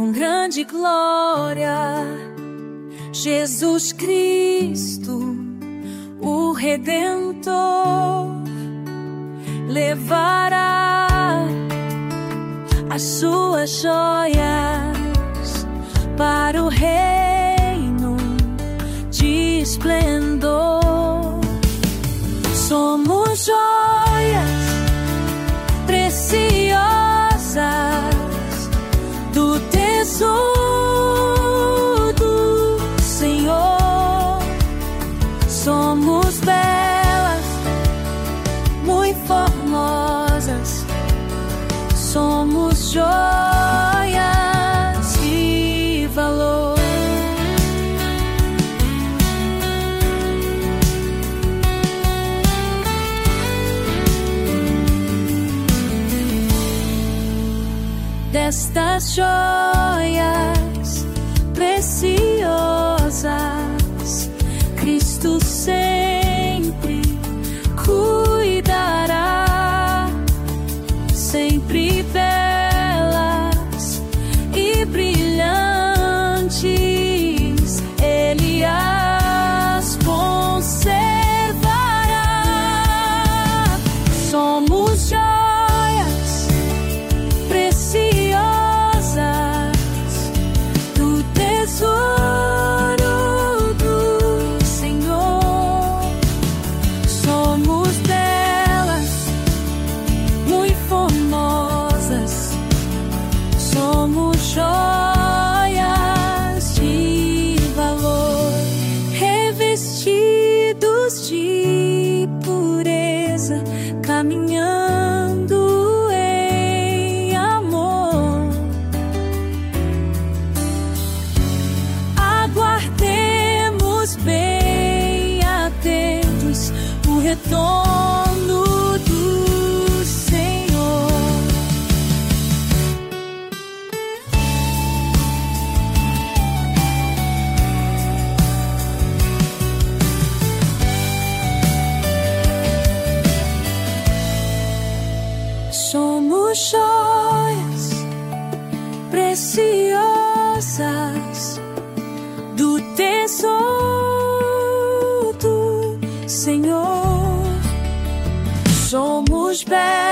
com grande glória, Jesus Cristo, o Redentor, levará as suas joias para o reino de esplendor. Somos joias preciosas do tesouro do Senhor. Somos belas, muito formosas. Somos joias de valor. Destas joias preciosas, Cristo sempre cuidará, sempre belas e brilhantes, Ele as conservará. Somos joias preciosas do tesouro do Senhor. Somos belas, muito formosas. Somos joias de valor, revestidos de pureza, caminhando em amor. Aguardemos bem atentos o retorno do Senhor. Somos joias preciosas do tesouro do Senhor. Somos belos,